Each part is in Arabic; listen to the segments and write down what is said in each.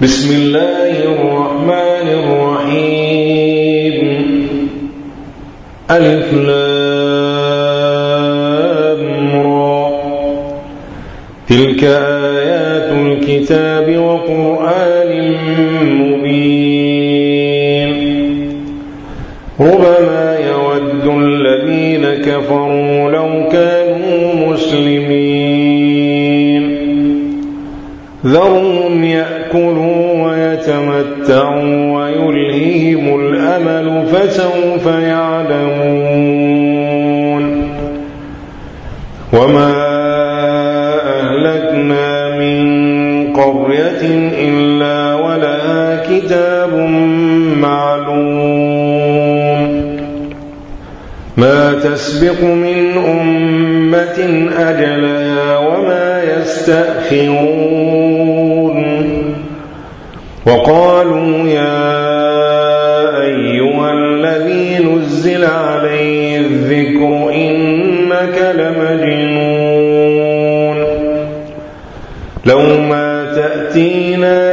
بسم الله الرحمن الرحيم. ألف لام را. تلك آيات الكتاب وقرآن مبين. ربما يود الذين كفروا لو كانوا مسلمين. ذرهم يأكلوا ويتمتعوا ويلههم الأمل فسوف يعلمون. وما أهلكنا من قرية إلا ولها كتاب معلوم. ما تسبق من أمة أجلها وما يستأخرون. وقالوا يا أيها الذي نزل عليه الذكر إنك لمجنون. لو ما تأتينا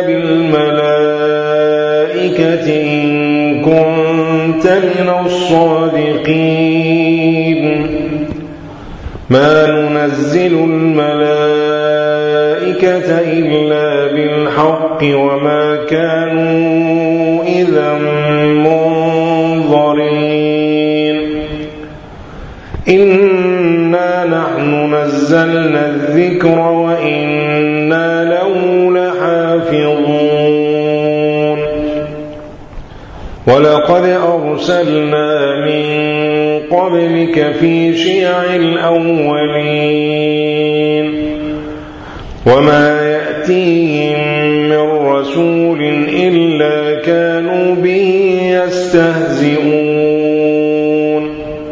بالملائكة إن كنت من الصادقين. ما ننزل الملائكة إلا بالحق وما كانوا إذا منظرين. إنا نحن نزلنا الذكر وإنا له لحافظون. ولقد أرسلنا من قبلك في شيع الأولين. وما يأتيهم من رسول إلا كانوا به يستهزئون.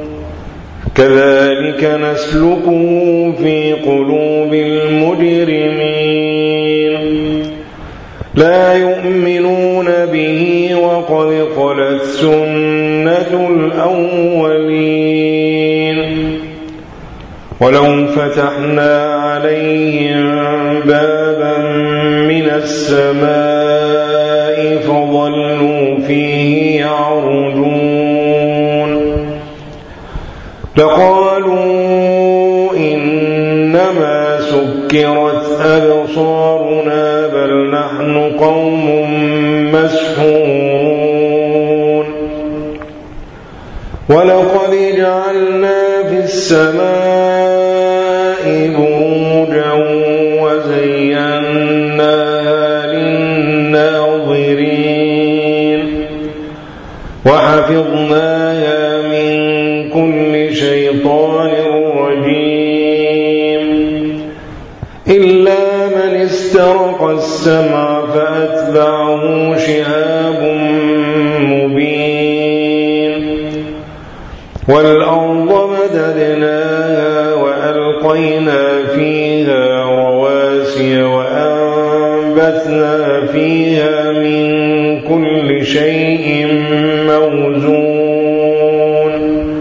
كذلك نسلكه في قلوب المجرمين. لا يؤمنون به وقد خلت سنة الأولين. ولو فتحنا عليهم بابا من السماء فظلوا فيه يعرجون لقالوا إنما سكرت أبصارنا بل نحن قوم مسحورون. ولقد جعلنا في السماء بروجا وزيناها للناظرين وحفظناها من كل شيطان رجيم إلا من استرق السمع فأتبعه شهاب مبين. والأرض مددناها وألقينا فيها رواسي وأنبتنا فيها من كل شيء موزون.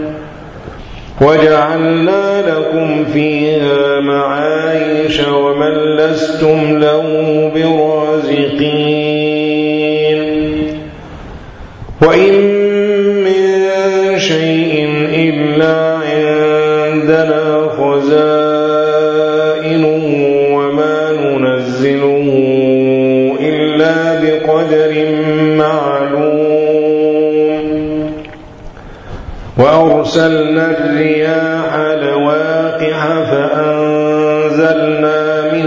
وجعلنا لكم فيها معايش ومن لستم له برازقين. وإن من شيء إلا عندنا خزائنه وما ننزله إلا بقدر معلوم. وأرسلنا الرياح لواقح فأنزلنا من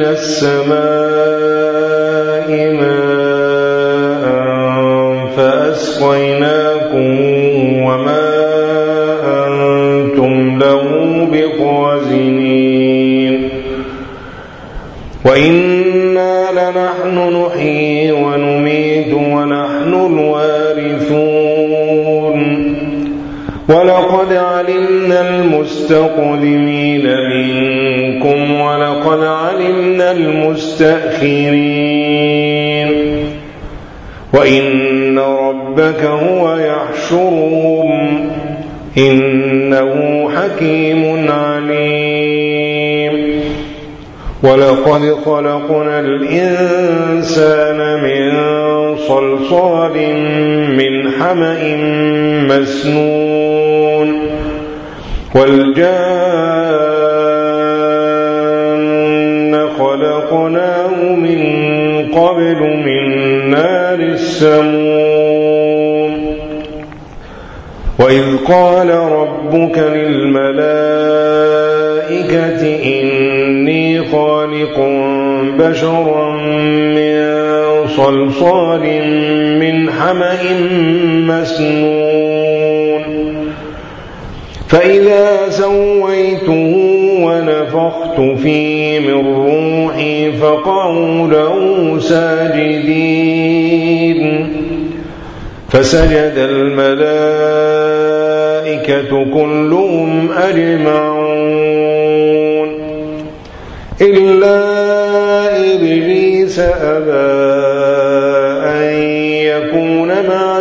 السماء ماء فأسقيناكم وما أنتم له بخازنين. وإنا لنحن نحيي ونميت ونحن الوارثون. ولقد علمنا المستقدمين منكم ولقد علمنا المستأخرين. وإن ربك هو يحشرهم إنه حكيم عليم. ولقد خلقنا الإنسان من صلصال من حمإ مسنون والجان خلقناه من قبل من نار السموم وإذ قال ربك للملائكة إني خالق بشرا من صلصال من حمإ مسنون فإذا سويته ونفخت فيه من روحي فقعوا له ساجدين فسجد الملائكة كلهم أجمعون إلا إبليس أبى أن يكون مع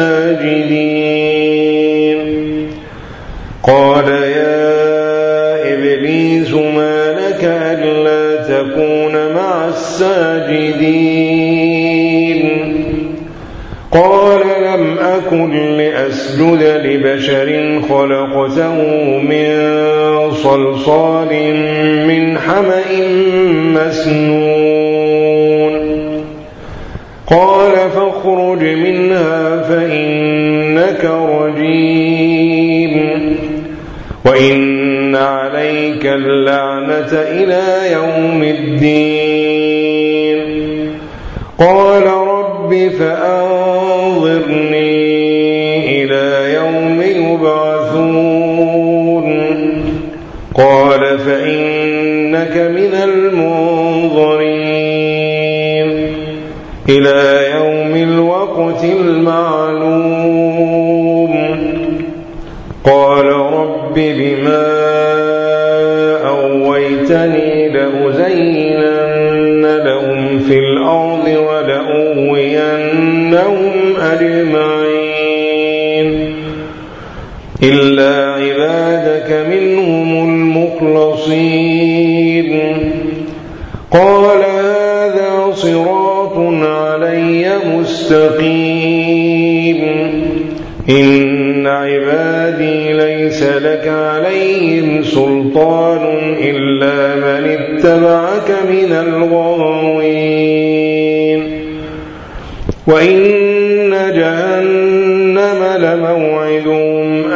الساجدين قال يا إبليس ما لك ألا تكون مع الساجدين قال لم أكن لأسجد لبشر خلقته من صلصال من حمإ مسنون قال فاخرج منها فإنك رجيم وإن عليك اللعنة إلى يوم الدين قال رب فأنظرني إلى يوم يبعثون قال فإنك من المنظرين إلى يوم الوقت المعلوم قال رب بما أغويتني لأزينن لهم في الأرض ولأغوينهم أجمعين إلا عبادك منهم المخلصين قال هذا صراط علي مستقيم إن عبادي ليس لك عليهم سلطان إلا من اتبعك من الغاوين وإن جهنم لموعدهم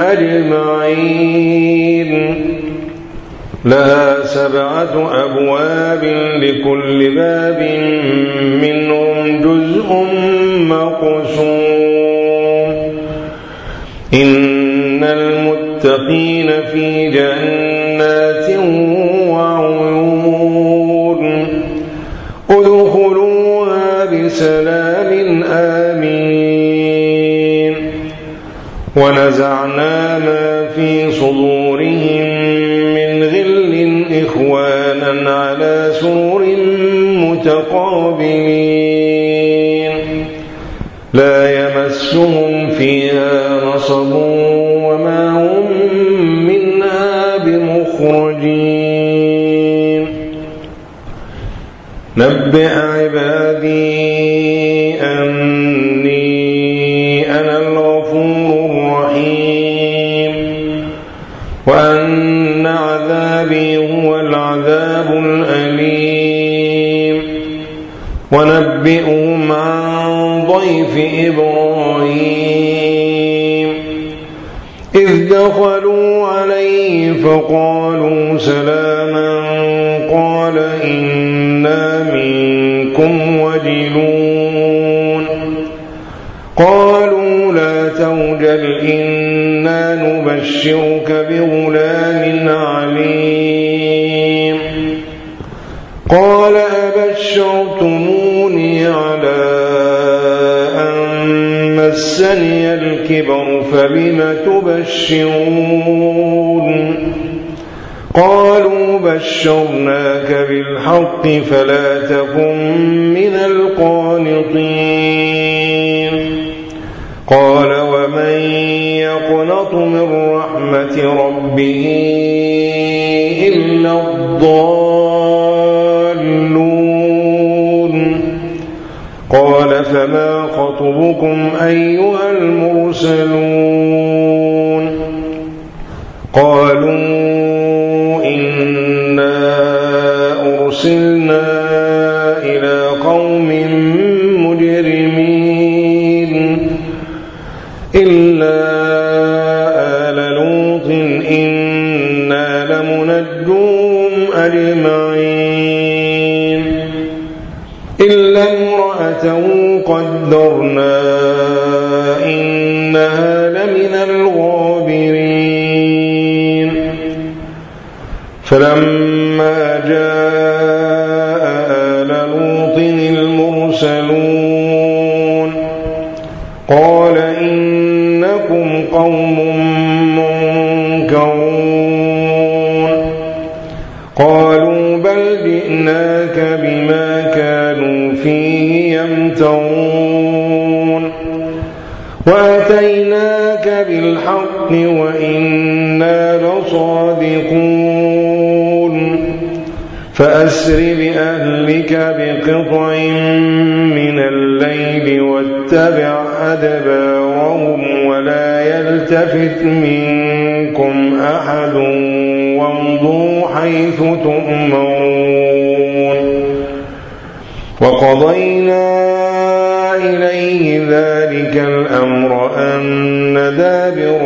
أجمعين لها 7 أبواب لكل باب منهم جزء مقسوم إن المتقين في جنات وعيون ادخلوها بسلام آمين ونزعنا ما في صدورهم من غل إخوانا على سرر متقابلين لا يمسهم فيها نصب وما هم منها بمخرجين نبئ عبادي أني أنا الغفور الرحيم وأن عذابي هو العذاب الأليم ونبئهم عن ضيف إبراهيم إذ دخلوا عليه فقالوا سلاما قال إنا منكم وجلون قالوا لا توجل إنا نبشرك بغلام عليم قال أبشرتموني على أن مسني الكبر فبم تبشرون قالوا بشرناك بالحق فلا تكن من القانطين قال ومن يقنط من رحمة ربه إلا الضالون قال فما خطبكم أيها المرسلون قالوا إنا أرسلنا إلى قوم مجرمين إلا آل لوط إنا لمنجوهم أجمعين إلا امرأته قدرنا إنها لمن الغابرين فلما جاء آل لوط المرسلون قال إنكم قوم منكرون قالوا بل جئناك بما كانوا فيه يمترون وأتيناك بالحق وإنا لصادقون فأسر بأهلك بقطع من الليل واتبع أدبارهم ولا يلتفت منكم أحد وامضوا حيث تؤمرون وقضينا إليه ذلك الأمر أن دابر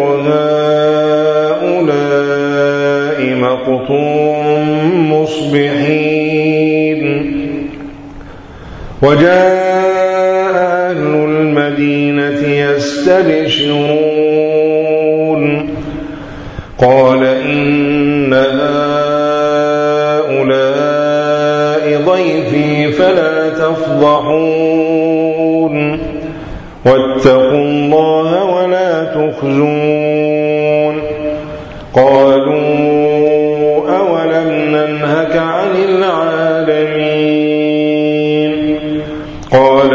هؤلاء مقطوع مصبحين وجاء أهل المدينة يستبشرون قال إن هؤلاء ضيفي فلا تفضحون واتقوا الله ولا تخزون قالوا أولم ننهك عن العالمين قال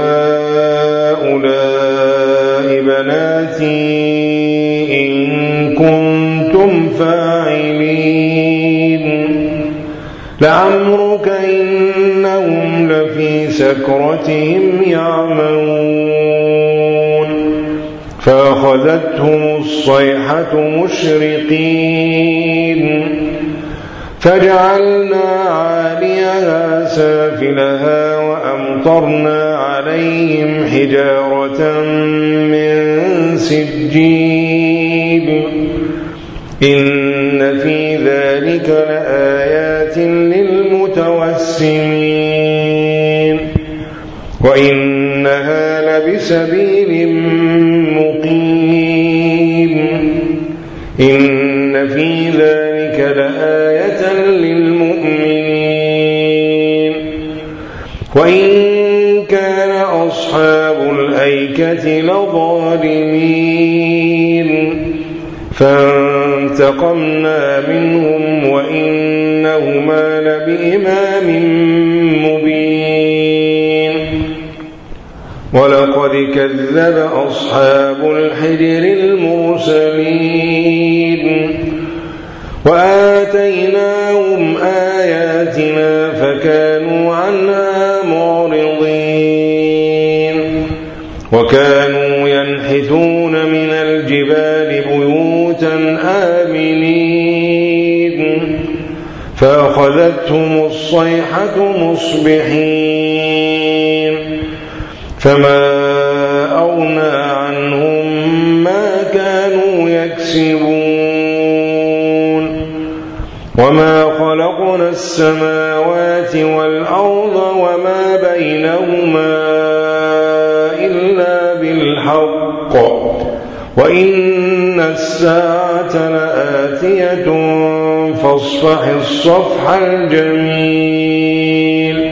هؤلاء بناتي إن كنتم فاعلين لعمرك إنهم لفي سكرتهم يعمهون فأخذتهم الصيحة مشرقين فجعلنا عاليها سافلها وأمطرنا عليهم حجارة من سجيل إن في ذلك لآيات للمتوسمين وإنها لبسبيل مقيم إن في ذلك لآية للمؤمنين وإن كان أصحاب الأيكة لظالمين فانتقمنا منهم وإنهما لبإمام مبين ولقد كذب أصحاب الحجر المرسلين وآتيناهم آياتنا فكانوا عنها معرضين وكانوا ينحتون من الجبال بيوتا آمنين فأخذتهم الصيحة مصبحين فما أغنى عنهم ما كانوا يكسبون وما خلقنا السماوات والأرض وما بينهما إلا بالحق وإن الساعة لآتية فاصفح الصفح الجميل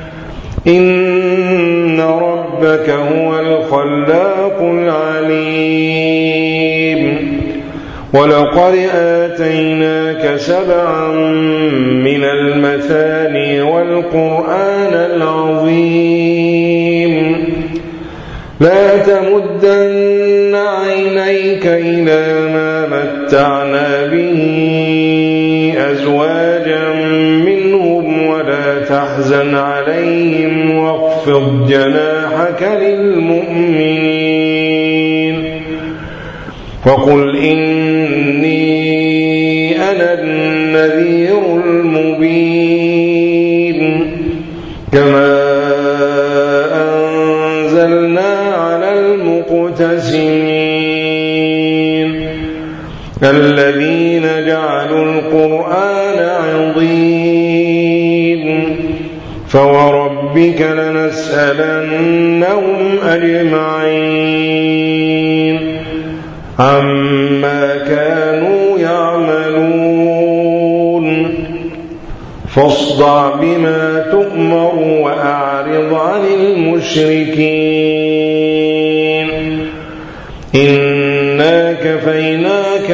إن ربك هو الخلاق العليم ولقد آتيناك 7 من المثاني والقرآن العظيم لا تمدن عينيك إلى ما متعنا به أزواجا منهم ولا تحزن عليهم واخفض جناحك نفسك للمؤمنين وقل إني أنا النذير المبين كما أنزلنا على المقتسمين الذين جعلوا القرآن عضين فوربك لنسألنهم أجمعين عما كانوا يعملون فاصدع بما تؤمر وأعرض عن المشركين إنا كفيناك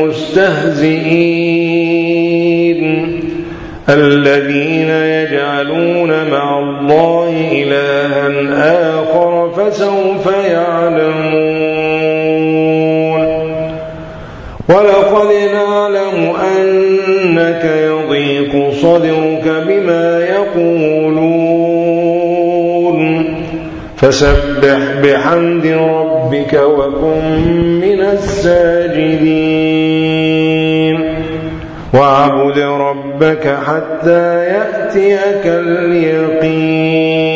المستهزئين الذين يجعلون مع الله إلها آخر فسوف يعلمون ولقد نعلم أنك يضيق صدرك بما يقولون فسبح بحمد ربك وكن من الساجدين واعبد ربك حتى يأتيك اليقين